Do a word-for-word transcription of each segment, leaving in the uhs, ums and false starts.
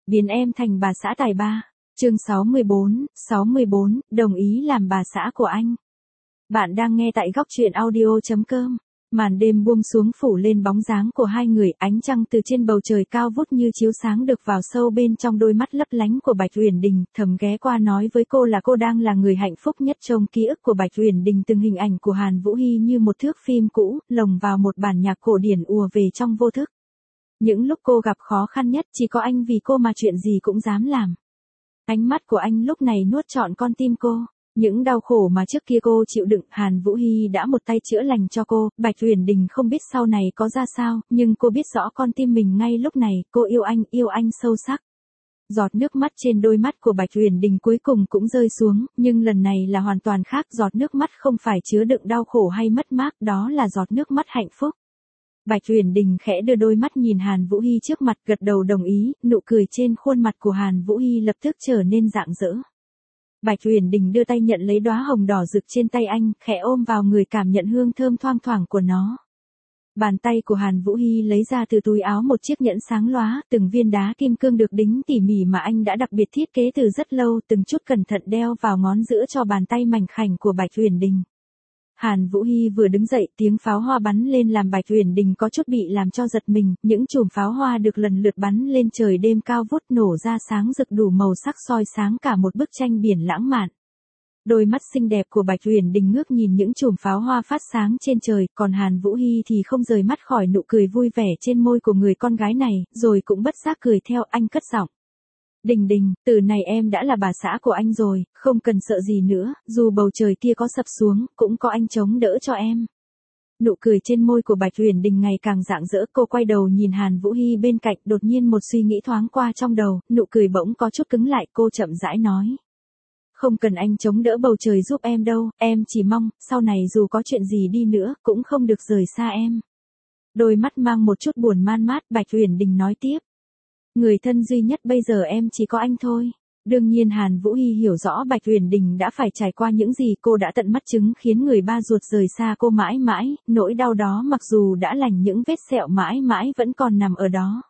Biến em thành bà xã tài ba. Chương sáu mươi bốn, sáu mươi bốn, đồng ý làm bà xã của anh. Bạn đang nghe tại góc truyện audio chấm com. Màn đêm buông xuống phủ lên bóng dáng của hai người, ánh trăng từ trên bầu trời cao vút như chiếu sáng được vào sâu bên trong đôi mắt lấp lánh của Bạch Uyển Đình, thầm ghé qua nói với cô là cô đang là người hạnh phúc nhất. Trong ký ức của Bạch Uyển Đình, từng hình ảnh của Hàn Vũ Hy như một thước phim cũ, lồng vào một bản nhạc cổ điển ùa về trong vô thức. Những lúc cô gặp khó khăn nhất, chỉ có anh vì cô mà chuyện gì cũng dám làm. Ánh mắt của anh lúc này nuốt trọn con tim cô. Những đau khổ mà trước kia cô chịu đựng, Hàn Vũ Hy đã một tay chữa lành cho cô. Bạch Uyển Đình không biết sau này có ra sao, nhưng cô biết rõ con tim mình ngay lúc này, cô yêu anh, yêu anh sâu sắc. Giọt nước mắt trên đôi mắt của Bạch Uyển Đình cuối cùng cũng rơi xuống, nhưng lần này là hoàn toàn khác. Giọt nước mắt không phải chứa đựng đau khổ hay mất mát, đó là giọt nước mắt hạnh phúc. Bạch Uyển Đình khẽ đưa đôi mắt nhìn Hàn Vũ Hy trước mặt, gật đầu đồng ý, nụ cười trên khuôn mặt của Hàn Vũ Hy lập tức trở nên rạng rỡ. Bạch Uyển Đình đưa tay nhận lấy đóa hồng đỏ rực trên tay anh, khẽ ôm vào người cảm nhận hương thơm thoang thoảng của nó. Bàn tay của Hàn Vũ Hy lấy ra từ túi áo một chiếc nhẫn sáng lóa, từng viên đá kim cương được đính tỉ mỉ mà anh đã đặc biệt thiết kế từ rất lâu, từng chút cẩn thận đeo vào ngón giữa cho bàn tay mảnh khảnh của Bạch Uyển Đình. Hàn Vũ Hy vừa đứng dậy, tiếng pháo hoa bắn lên làm Bạch Uyển Đình có chút bị làm cho giật mình, những chùm pháo hoa được lần lượt bắn lên trời đêm cao vút, nổ ra sáng rực đủ màu sắc, soi sáng cả một bức tranh biển lãng mạn. Đôi mắt xinh đẹp của Bạch Uyển Đình ngước nhìn những chùm pháo hoa phát sáng trên trời, còn Hàn Vũ Hy thì không rời mắt khỏi nụ cười vui vẻ trên môi của người con gái này, rồi cũng bất giác cười theo. Anh cất giọng: Đình Đình, từ này em đã là bà xã của anh rồi, không cần sợ gì nữa, dù bầu trời kia có sập xuống, cũng có anh chống đỡ cho em. Nụ cười trên môi của Bạch Uyển Đình ngày càng rạng rỡ, cô quay đầu nhìn Hàn Vũ Hy bên cạnh, đột nhiên một suy nghĩ thoáng qua trong đầu, nụ cười bỗng có chút cứng lại, cô chậm rãi nói: Không cần anh chống đỡ bầu trời giúp em đâu, em chỉ mong, sau này dù có chuyện gì đi nữa, cũng không được rời xa em. Đôi mắt mang một chút buồn man mát, Bạch Uyển Đình nói tiếp: Người thân duy nhất bây giờ em chỉ có anh thôi. Đương nhiên Hàn Vũ Hy hiểu rõ Bạch Uyển Đình đã phải trải qua những gì, cô đã tận mắt chứng khiến người ba ruột rời xa cô mãi mãi, nỗi đau đó mặc dù đã lành, những vết sẹo mãi mãi vẫn còn nằm ở đó.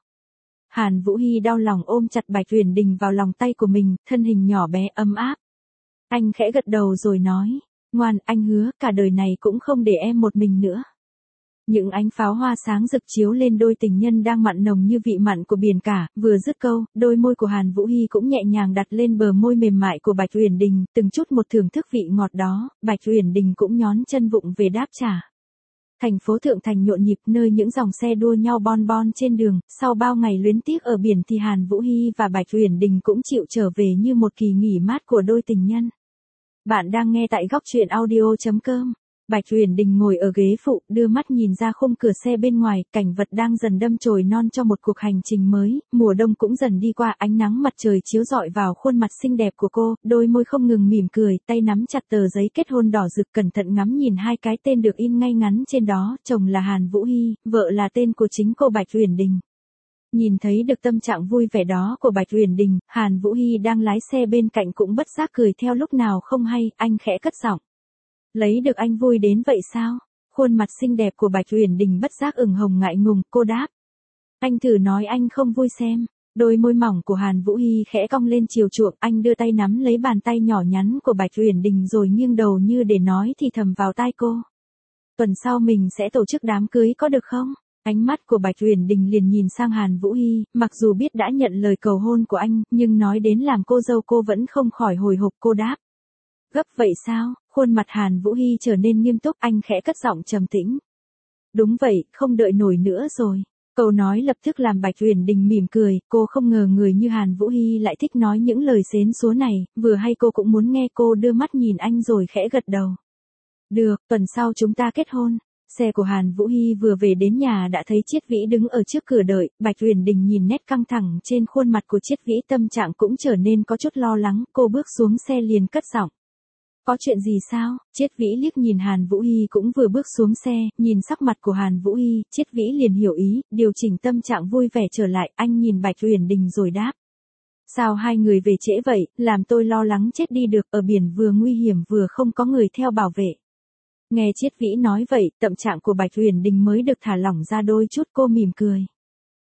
Hàn Vũ Hy đau lòng ôm chặt Bạch Uyển Đình vào lòng tay của mình, thân hình nhỏ bé ấm áp. Anh khẽ gật đầu rồi nói: Ngoan, anh hứa, cả đời này cũng không để em một mình nữa. Những ánh pháo hoa sáng rực chiếu lên đôi tình nhân đang mặn nồng như vị mặn của biển cả, vừa dứt câu, đôi môi của Hàn Vũ Hy cũng nhẹ nhàng đặt lên bờ môi mềm mại của Bạch Uyển Đình, từng chút một thưởng thức vị ngọt đó, Bạch Uyển Đình cũng nhón chân vụng về đáp trả. Thành phố Thượng Thành nhộn nhịp, nơi những dòng xe đua nhau bon bon trên đường, sau bao ngày luyến tiếc ở biển thì Hàn Vũ Hy và Bạch Uyển Đình cũng chịu trở về như một kỳ nghỉ mát của đôi tình nhân. Bạn đang nghe tại góc truyện audio chấm com. Bạch Uyển Đình ngồi ở ghế phụ, đưa mắt nhìn ra khung cửa xe bên ngoài, cảnh vật đang dần đâm chồi non cho một cuộc hành trình mới, mùa đông cũng dần đi qua, ánh nắng mặt trời chiếu rọi vào khuôn mặt xinh đẹp của cô, đôi môi không ngừng mỉm cười, tay nắm chặt tờ giấy kết hôn đỏ rực, cẩn thận ngắm nhìn hai cái tên được in ngay ngắn trên đó, chồng là Hàn Vũ Hy, vợ là tên của chính cô Bạch Uyển Đình. Nhìn thấy được tâm trạng vui vẻ đó của Bạch Uyển Đình, Hàn Vũ Hy đang lái xe bên cạnh cũng bất giác cười theo lúc nào không hay, anh khẽ cất giọng: Lấy được anh vui đến vậy sao? Khuôn mặt xinh đẹp của Bạch Uyển Đình bất giác ửng hồng ngại ngùng, cô đáp: Anh thử nói anh không vui xem. Đôi môi mỏng của Hàn Vũ Hy khẽ cong lên chiều chuộng, anh đưa tay nắm lấy bàn tay nhỏ nhắn của Bạch Uyển Đình rồi nghiêng đầu như để nói thì thầm vào tai cô: Tuần sau mình sẽ tổ chức đám cưới có được không? Ánh mắt của Bạch Uyển Đình liền nhìn sang Hàn Vũ Hy, mặc dù biết đã nhận lời cầu hôn của anh, nhưng nói đến làm cô dâu cô vẫn không khỏi hồi hộp, cô đáp: Gấp vậy sao? Khuôn mặt Hàn Vũ Hy trở nên nghiêm túc, anh khẽ cất giọng trầm tĩnh: Đúng vậy, không đợi nổi nữa rồi. Câu nói lập tức làm Bạch Uyển Đình mỉm cười, cô không ngờ người như Hàn Vũ Hy lại thích nói những lời xến xúa này, vừa hay cô cũng muốn nghe. Cô đưa mắt nhìn anh rồi khẽ gật đầu: Được, tuần sau chúng ta kết hôn. Xe của Hàn Vũ Hy vừa về đến nhà đã thấy Triết Vĩ đứng ở trước cửa đợi, Bạch Uyển Đình nhìn nét căng thẳng trên khuôn mặt của Triết Vĩ, tâm trạng cũng trở nên có chút lo lắng, cô bước xuống xe liền cất giọng: Có chuyện gì sao? Triết Vĩ liếc nhìn Hàn Vũ Hy cũng vừa bước xuống xe, nhìn sắc mặt của Hàn Vũ Hy, Triết Vĩ liền hiểu ý, điều chỉnh tâm trạng vui vẻ trở lại, anh nhìn Bạch Uyển Đình rồi đáp: Sao hai người về trễ vậy, làm tôi lo lắng chết đi được, ở biển vừa nguy hiểm vừa không có người theo bảo vệ. Nghe Triết Vĩ nói vậy, tâm trạng của Bạch Uyển Đình mới được thả lỏng ra đôi chút, cô mỉm cười.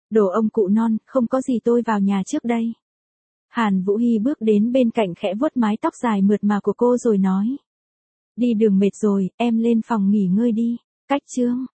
Đồ ông cụ non, không có gì tôi vào nhà trước đây. Hàn Vũ Hy bước đến bên cạnh khẽ vuốt mái tóc dài mượt mà của cô rồi nói. Đi đường mệt rồi, em lên phòng nghỉ ngơi đi. Cách Trương.